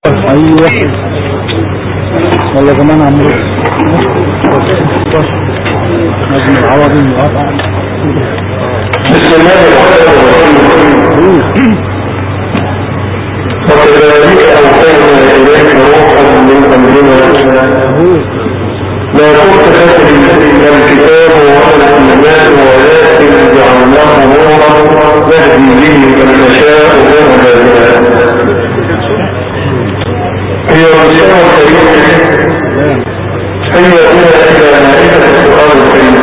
ايوه والله زمان عمرو نجم العوضي المقاطع. بسم الله الرحمن الرحيم. وكذلك أوحينا إليك روحا من أمرنا لا كنت تدري ما الكتاب ولا الإيمان ولكن جعلناه نورا نهدي به من نشاء من عبادنا. هي رسالة كريمة هي إلى مائدة القرآن الكريم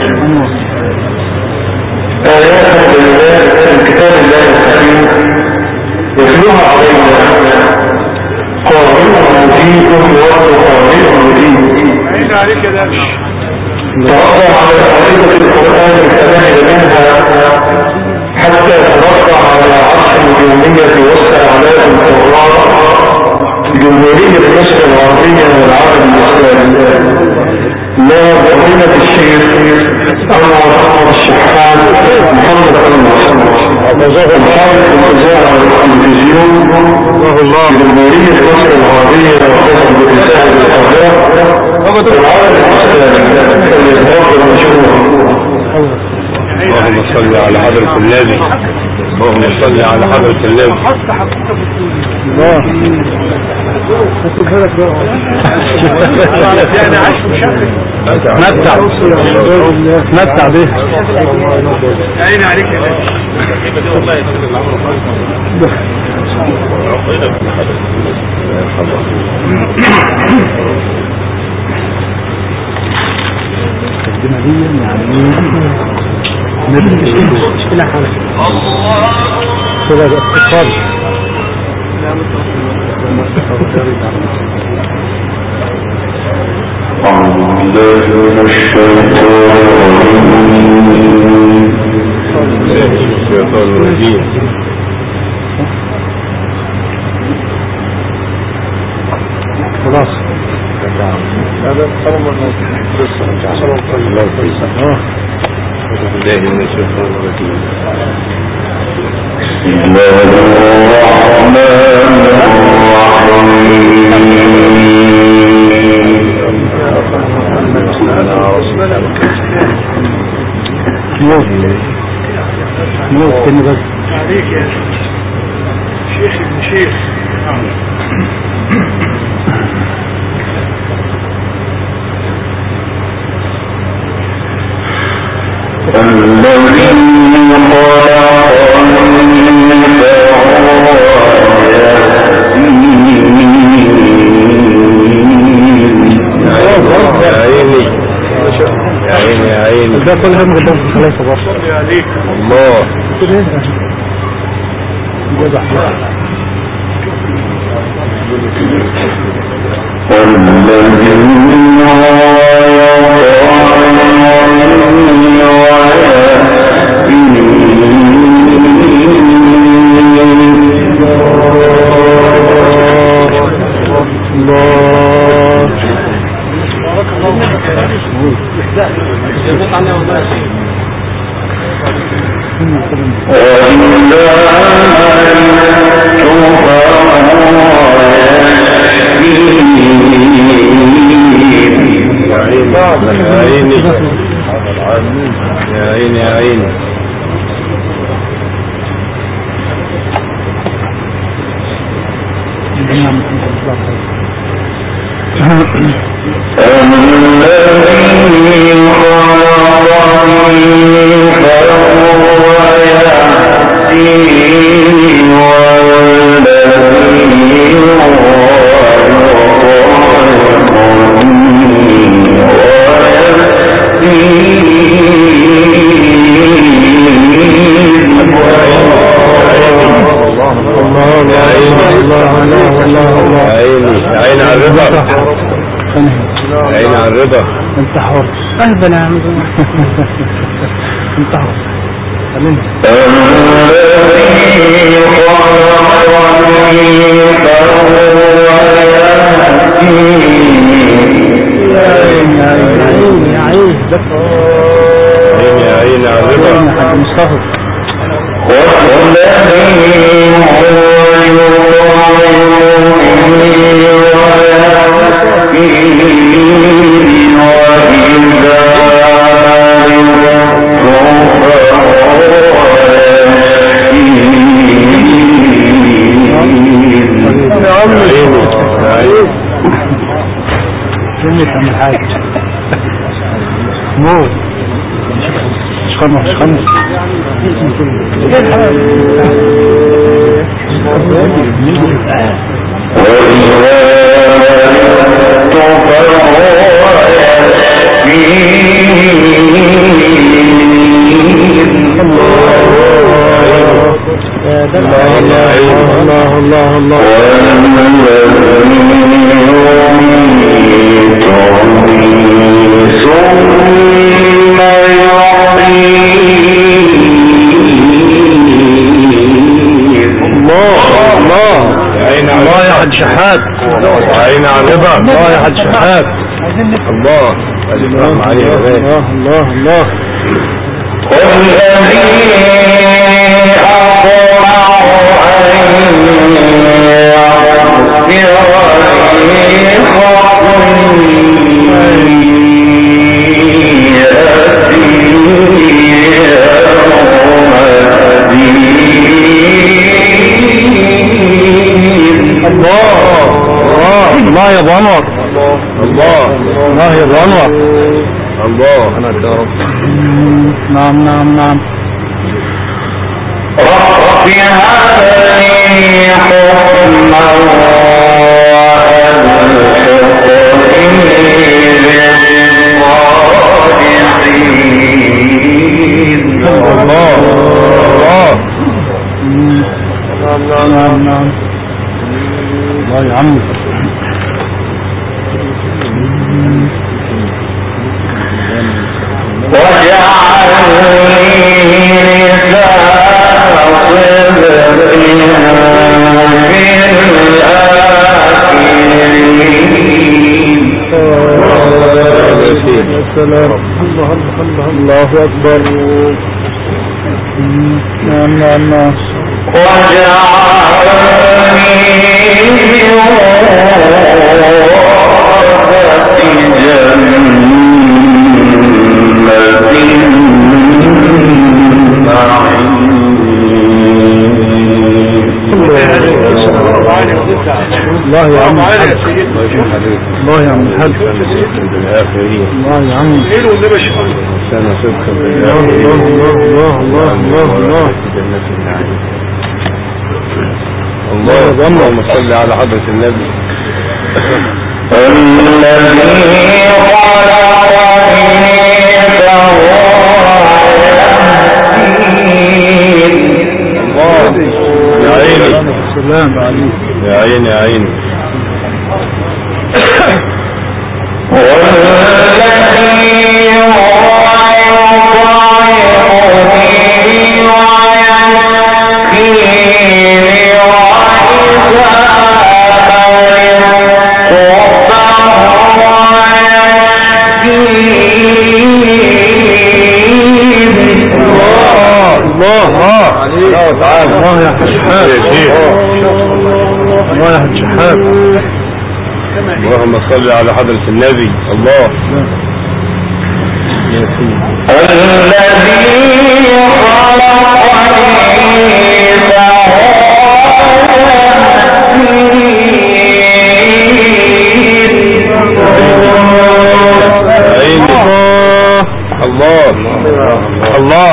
آيات بينات من كتاب الله الحكيم يتلوها علينا قارئ مجيد وقارئ مجيد تربى على مائدة القرآن الكلام منها حتى تربى على عرش الجمهورية واستعلاء القرآن جمهورية مصر العربية والعالم الإسلامي لا فضيلة الشيخ أنور الشحات محمد المصر الحارث الإذاعة والتلفزيون جمهورية مصر العربية وخاصة بإذاعة القضاء والعالم الإسلامي فليتوفر المشروع. اللهم صل على حضرة النبي. اللهم صل على حضرة النبي. يعني عايش متع به عيني عليك يا أعوذ بالله من الشيطان الرجيم. خلاص هذا الله من الشيطان الرجيم. بسم الله الرحمن موت تاني بس عليك يا شيخ ابن شيخ. ده كل هم قدام خلاص بقى عليك الله انت حر اهبل يا عم انت حر خلينا يا عين على الرضا مصطفى والذي هو يطعم كلمة عن الحاج موت شخنة شحات عين عربة الله يا حد شحات الله الإكرام عليه الله الله الله الله يا ابو انور الله يا ابو انور الله انا يا رب نعم نعم نعم رب هذه حكما نعم نعم الله يا عمي السلام الله الله الله أكبر نعم نعم نعم الله يا عم الله يا عم الحاج الله يا عم سنة صدق الله الله الله الله الله الله اللهم صل على حضرة النبي الذي يا عيني السلام عليك يا عيني يا عيني الله تعالى الله يا حشحات الله يا حشحات اللهم صل على حضرة النبي الله الله الله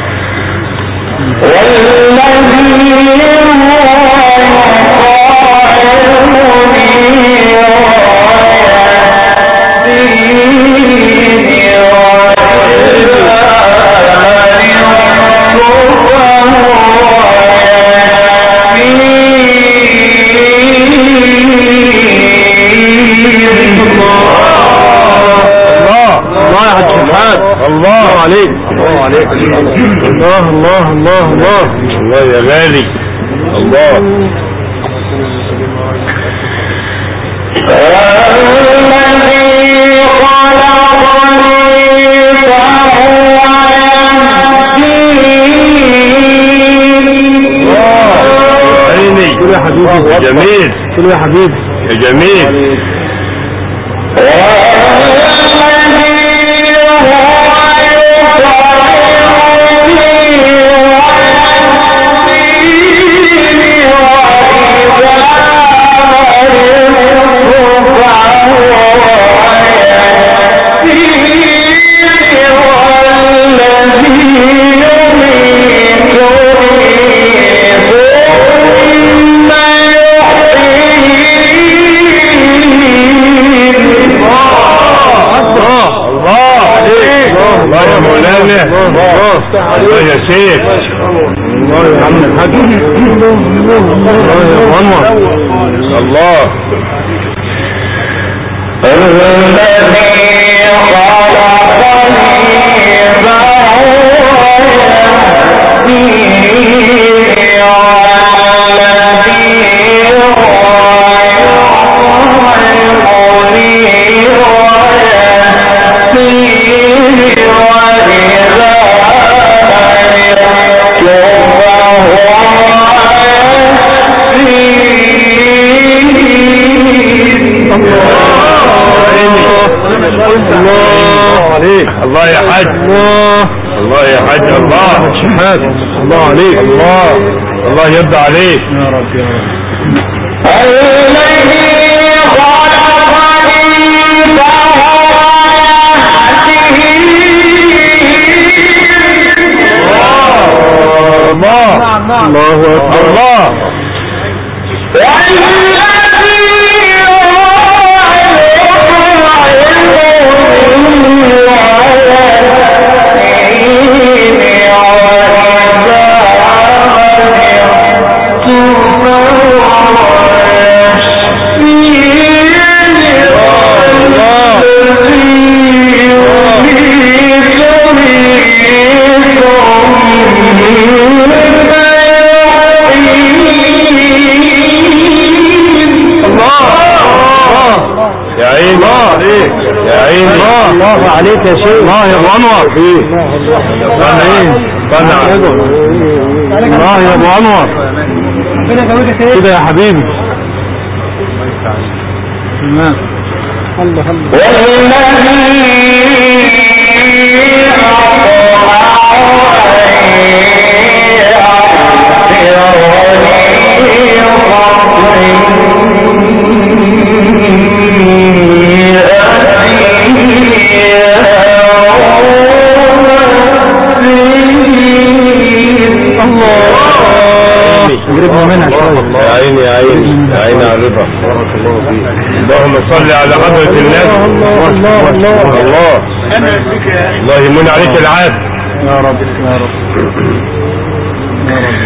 الله عليك الله عليك الله الله الله الله الله يا غالي الله عيني كل يا حبيبي يا جميل كل يا حبيبي يا جميل الله يا شيخ، الله يا عم الحاج، الله يا غنوة، الله الله يا حاج، الله يا حاج، الله شحات، الله عليك، الله يرضى عليك يا رب يا رب. الله أكبر، الله يا عيني، يا عيني، الله عليك يا شيخ، الله يا ابو انور، الله يا ابو انور كده يا حبيبي. تمام. الله قربنا منها شوية. يا عيني يا عيني يا عيني على الرضا، بارك الله فيك. اللهم صل على حضرة النبي. الله الله يمن عليك العافية يا رب يا رب يا رب.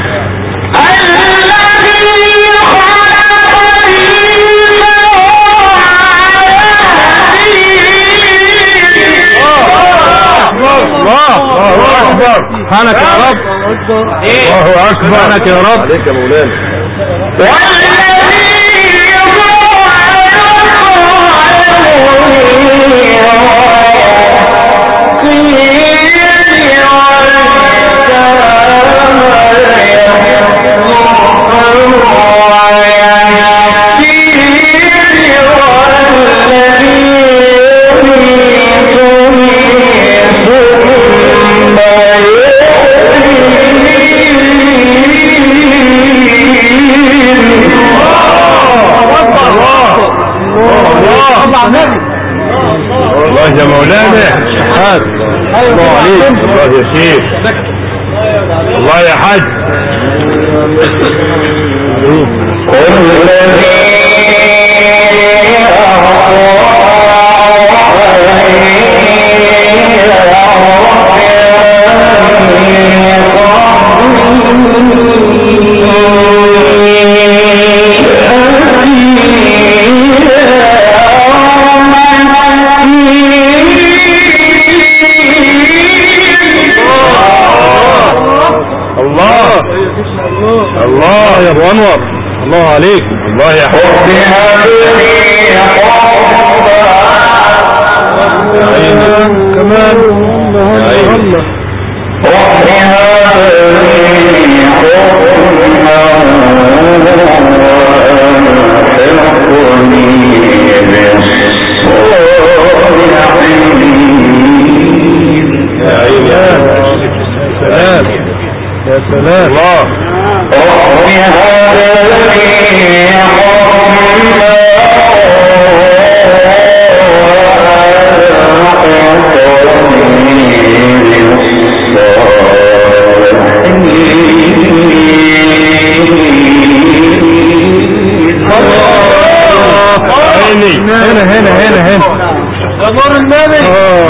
الله أكبر، سبحانك يا رب، الله أكبر، سبحانك يا رب، عليك يا مولانا. الله يا مولانا، الله عليك، الله يا شيخ، الله يا حاج. الله يا ابو انور، الله عليك، الله يا حب كمان الله يا عيني يا سلام يا سلام. الله هنا نور النبي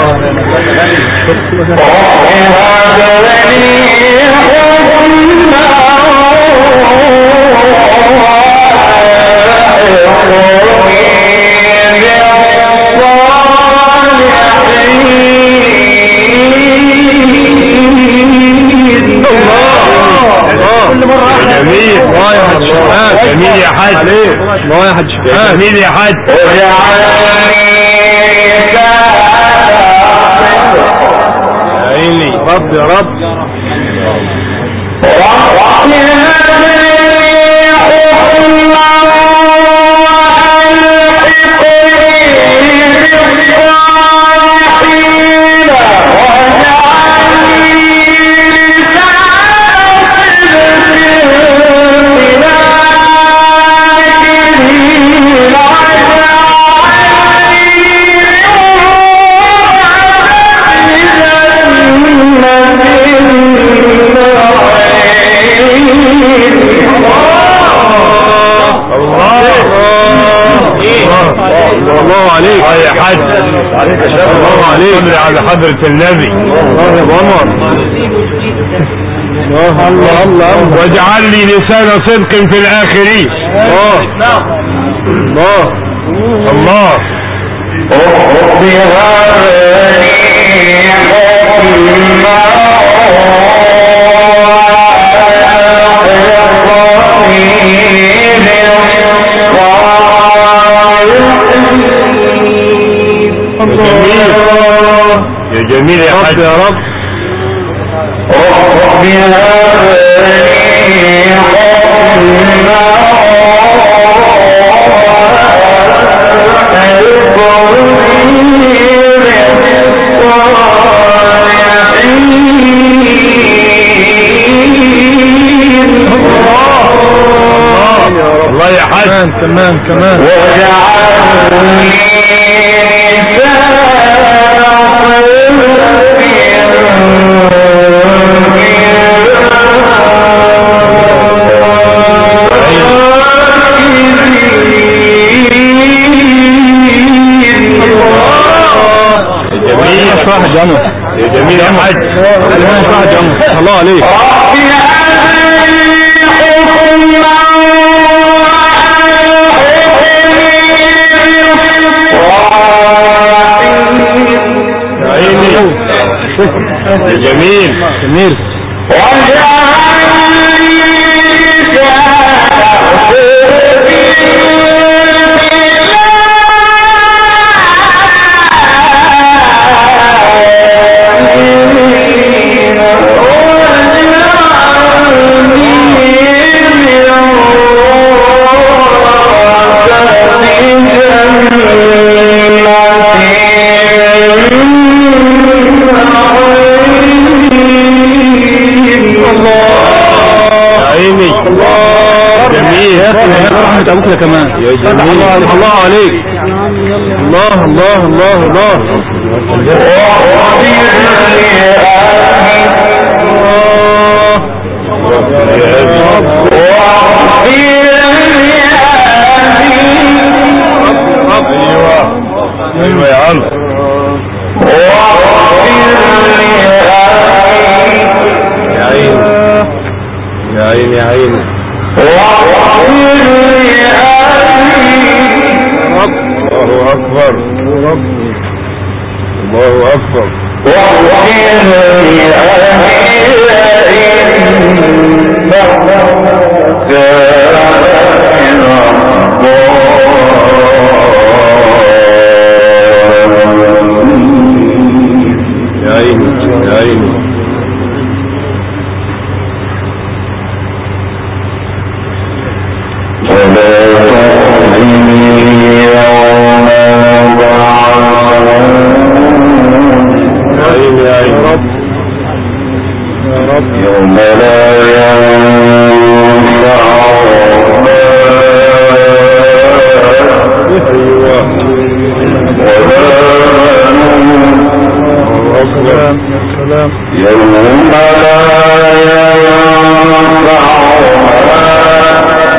جميل جميل يا حاج الله يا حاج جميل يا حاج عيني رب يا رب الله عليك يا حاج الله عليك على حضرة النبي الله يا ابو عمر الله الله واجعل لي لسان صدق في الآخرين الله الله يا جميل يا حاج يا رب الله يا حاج كمان يا جميل يا حاج الله عليك يا جميل ابوك كمان يا جميل الله عليك الله الله الله الله ايوه يا عم يا عين يا عين يا عين الله أكبر الله أكبر يا عيني يا عيني يوم لا ينفع يوم لا ينفع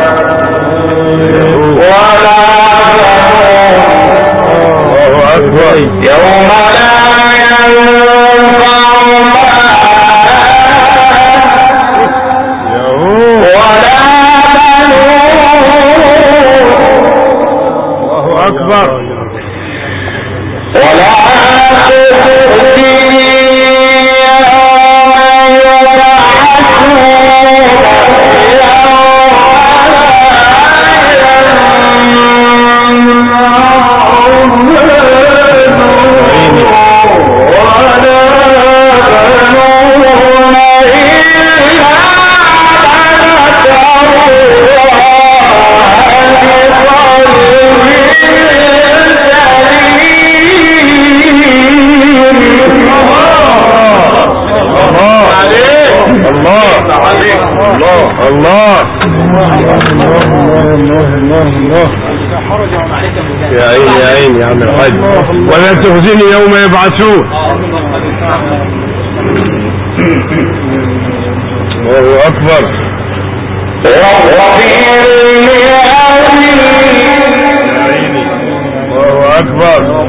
ولا الله أكبر يوم لا ينفع ولا الله أكبر ولا تخزني يوم يا عيني يا عيني يا عم الحاج ولا تخزني يوم يبعثون. الله أكبر الله أكبر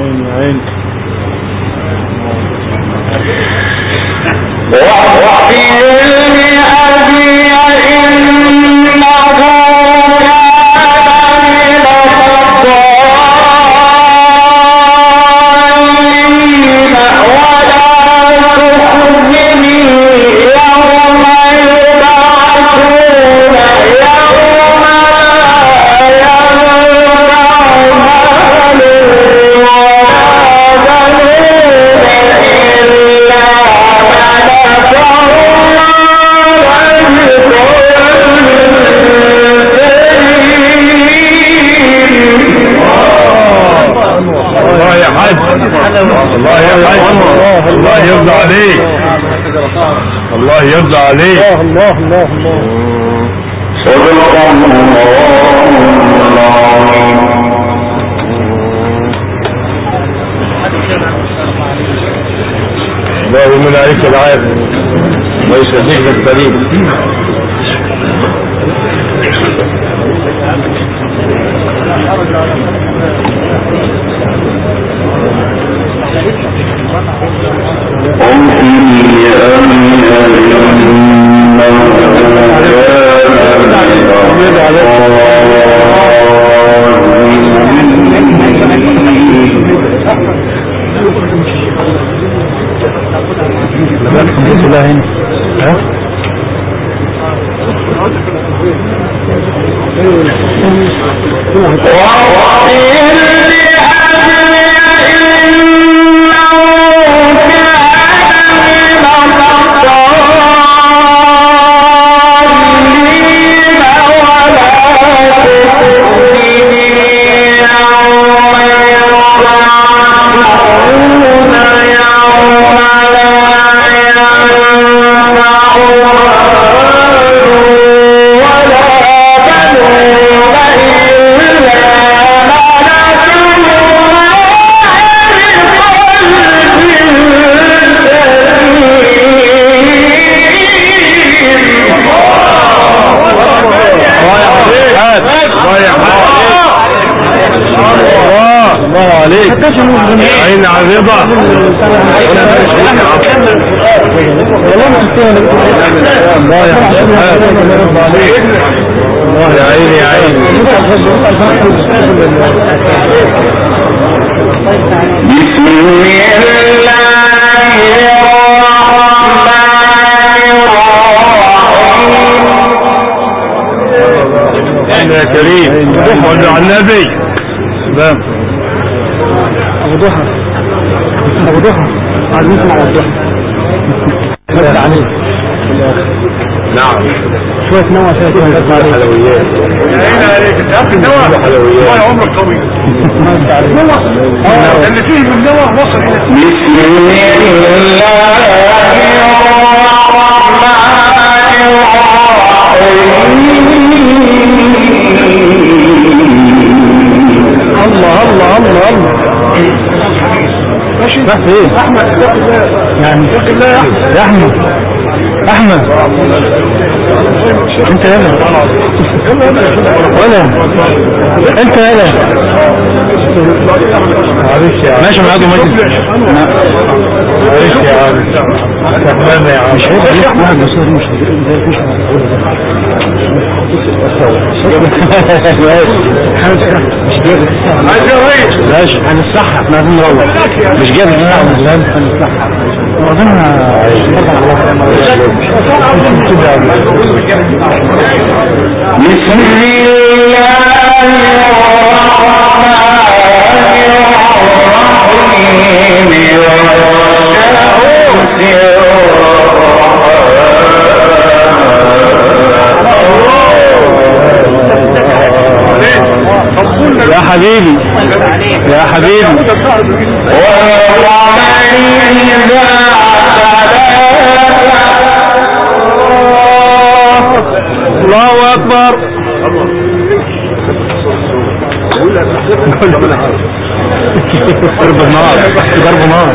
الله يرضى عليك الله يرضى عليك. الله الله الله صدق الله من عليك العافية الله يسلمك الكريم. عين على الرضا الله يا عيني يا عيني. بسم الله يا كريم صلوا على النبي. سلام ابو ضحى ابو ضحى عايزين نسمع ابو ضحى بدل عليك. نعم شويه نوع شويه حلويات يا عيني عليك انت عارف النوى والله عمرك طويل نوى اللي فيه من نوى وصل هنا. بسم الله الله الله الله ماشي راح فين احمد اتق الله يعني اتق الله يا احمد احمد انت يلا ولا انت يلا ماشي معاكم مجلس معلش يا عم تمام يا عم مش هيبقى ليك واحد بصير مش ماشي هنصحح احنا عايزين نروح مش جايب هنصحح وضعنا بسم الله يا حبيبي يا حبيبي الله اكبر ضرب النار ضرب نار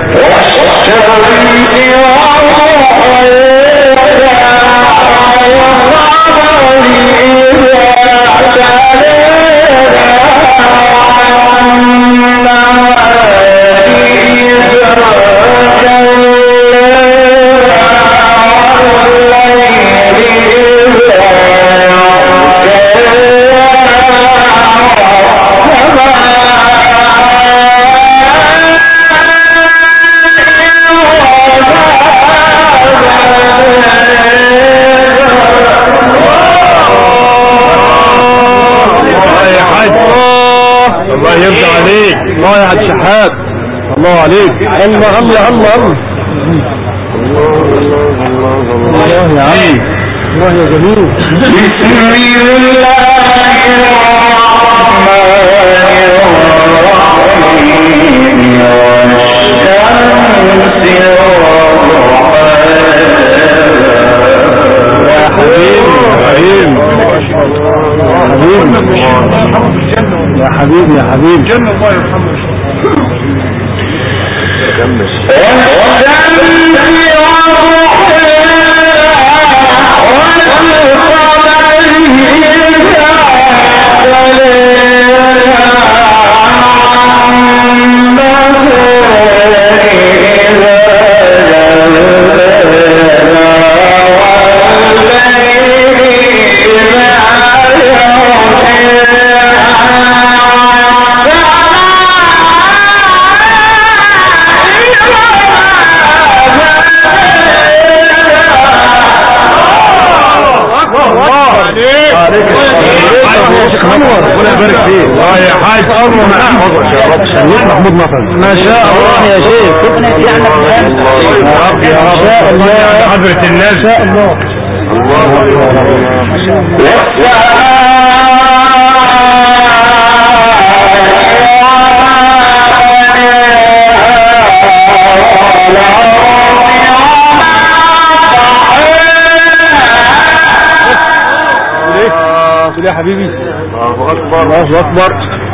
الله يرضى عليك الله يا حاج شحات الله عليك الله الله الله الله يا عمي الله يا جميل بسم الله يا حبيبي يا حبيبي جنة الله يرحمه ربنا يبارك فيك الله يا حاج الله يحفظك يا رب سميك محمود نصر ما شاء الله يا شيخ يا رب يا رب شاء الله يا حضرة الناس شاء الله يا حبيبي الله أكبر الله أكبر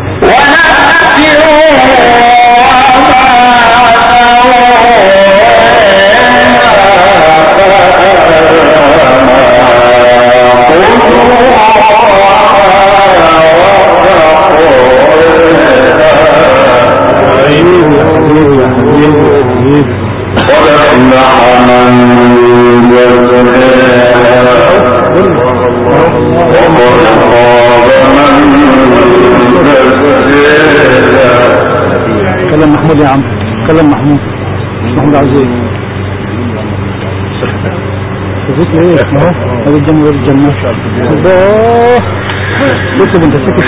كلام محمود يا عم كلام محمود محمود عزيز تفوت ليه اهو هذا الجنة والجنة الله لسه انت سكت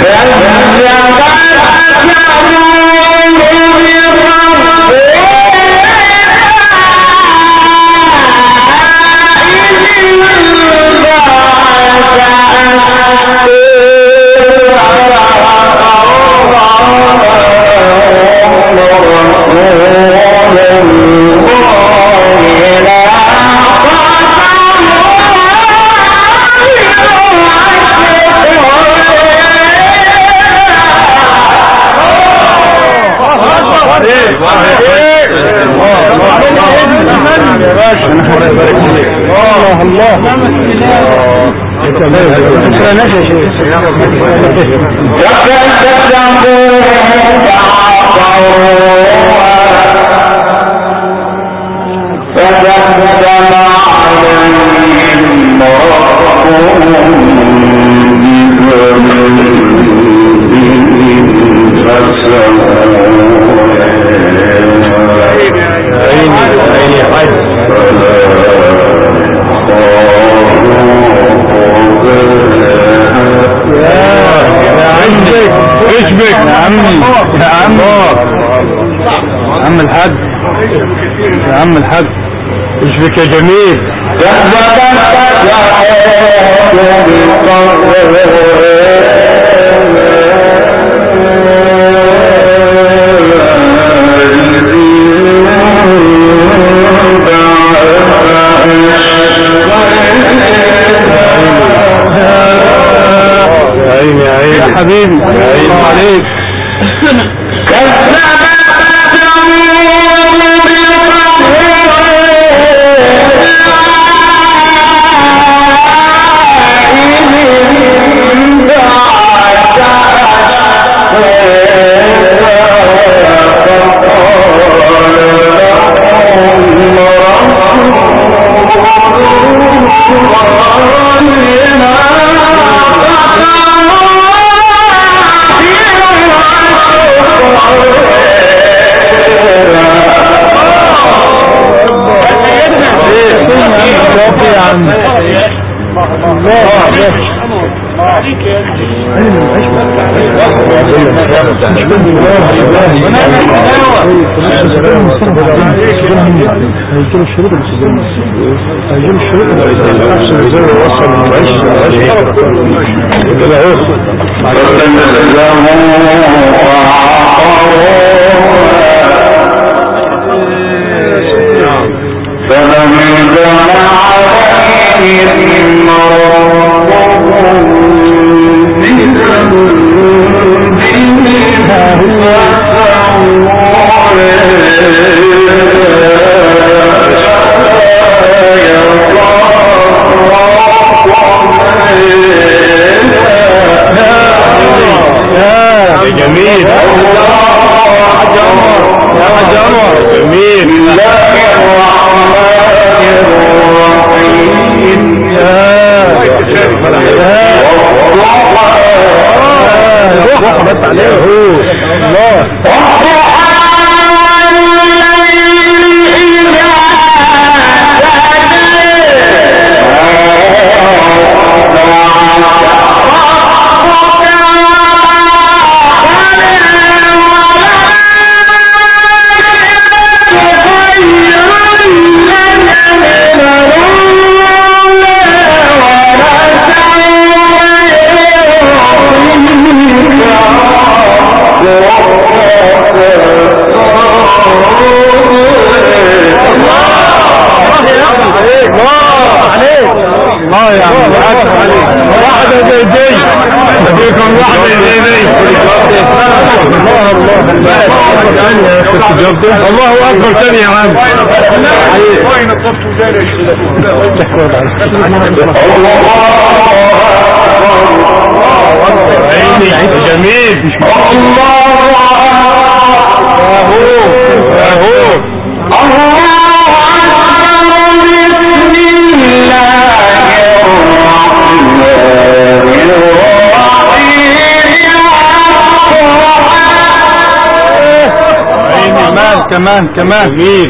الله عم الحاج يا عم الحاج اشفك يا جميل يا عيني يا حبيبي يا عيني عليك الله اكبر تاني يا عم وين الضبط وذلك عيني جميل كمان جميل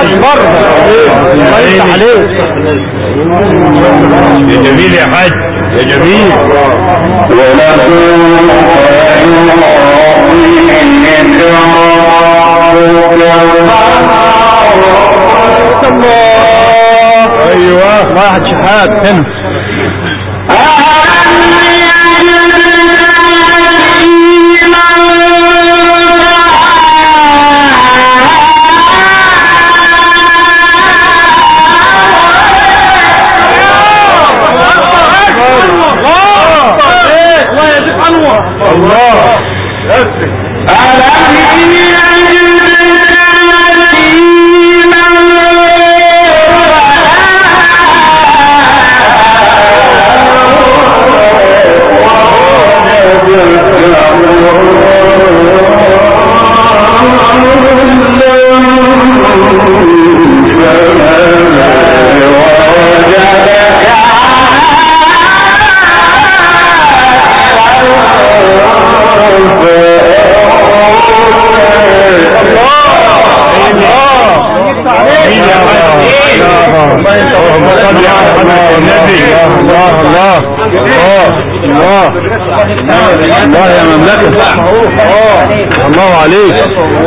جميل يا حاج يا جميل. ايوه واحد شحات هنا. الله الله يا مملكة. الله عليك.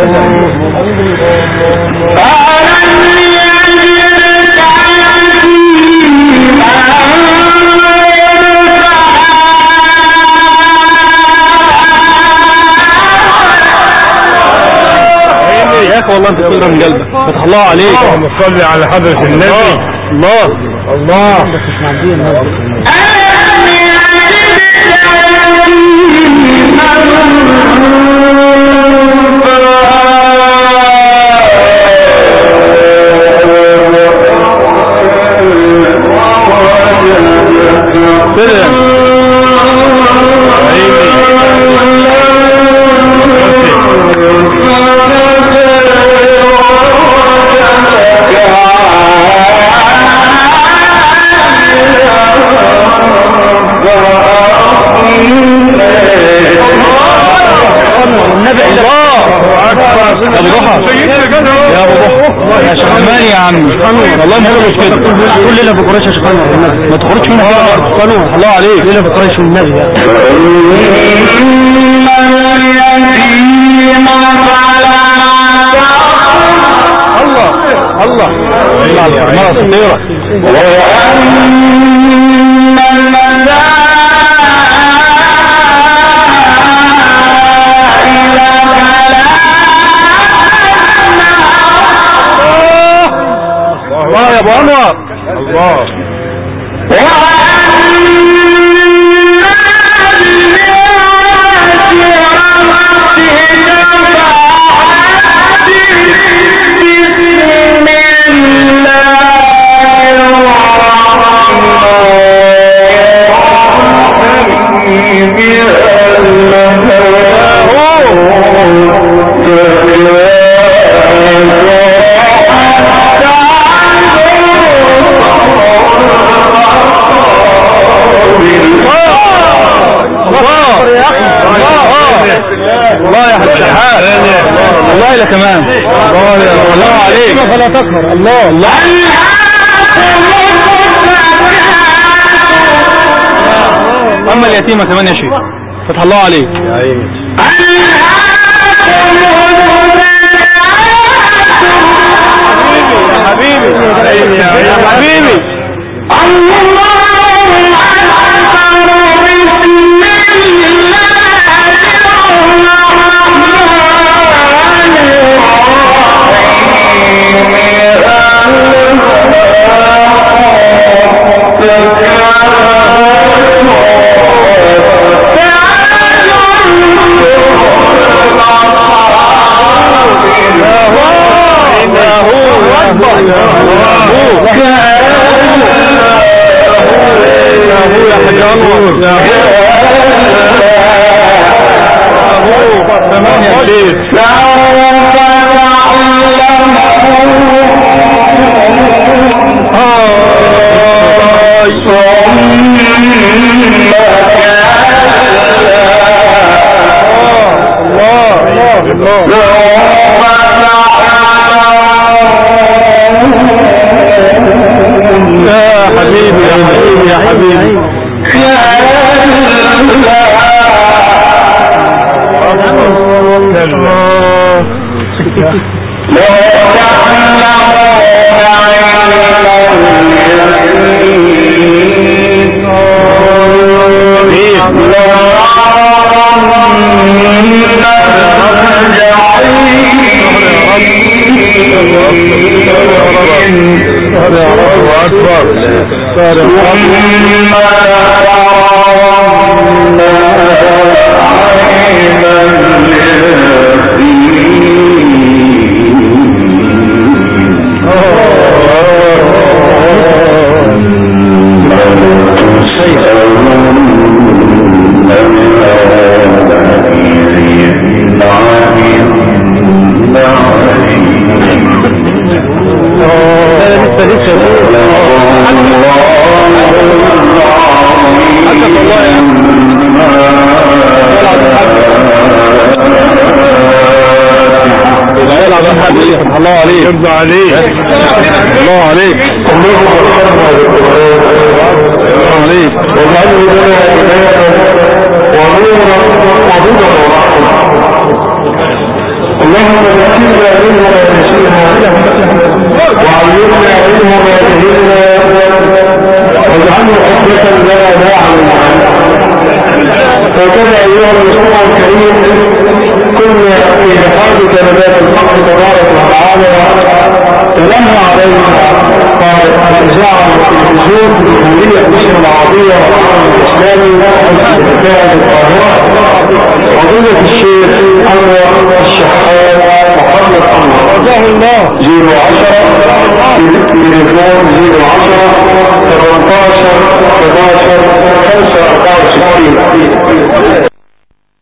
يا اخي والله انت بتقولها من قلبك. فتح الله عليك. اللهم صل على حضرة النبي. الله الله. يا شيخ عمان يا عم والله ما تخرج كده كل ليله في قريش يا شيخ عمان ما تخرجش من هنا. الله عليك ليله في قريش من النبي. الله الله الله على الفرمانه الخطيره. الله يا ابو انور. الله الله يا حاج شحات والله لا كمان. الله عليك فلا تقهر. الله الله اما اليتيمه كمان يا شيخ. فتح الله عليك يا عيني. يا حبيبي يا حبيبي الله يا حبيبي يا حبيبي يا حبيبي الله أكبر. الله عليك يرضى عليك الله عليك الله عليك واجعله لنا هداية ونورا وهدى ورحمة. اللهم ذكرنا منه ما نسينا وعلمنا منه ما جهلنا واجعله حجة لنا لا علينا. وكذا ايها المصطفى الكريم كنا في حفاظ كلمات الحق تبارك وتعالى تلمى علينا قال الاذاعه والتلفزيون بجمهوريه مصر العربيه والعالم الاسلامي والمكان القاهره فضيله الشيخ انور الشحات محمد انور رضاه الله 010 تليفون 010 18 11 5 64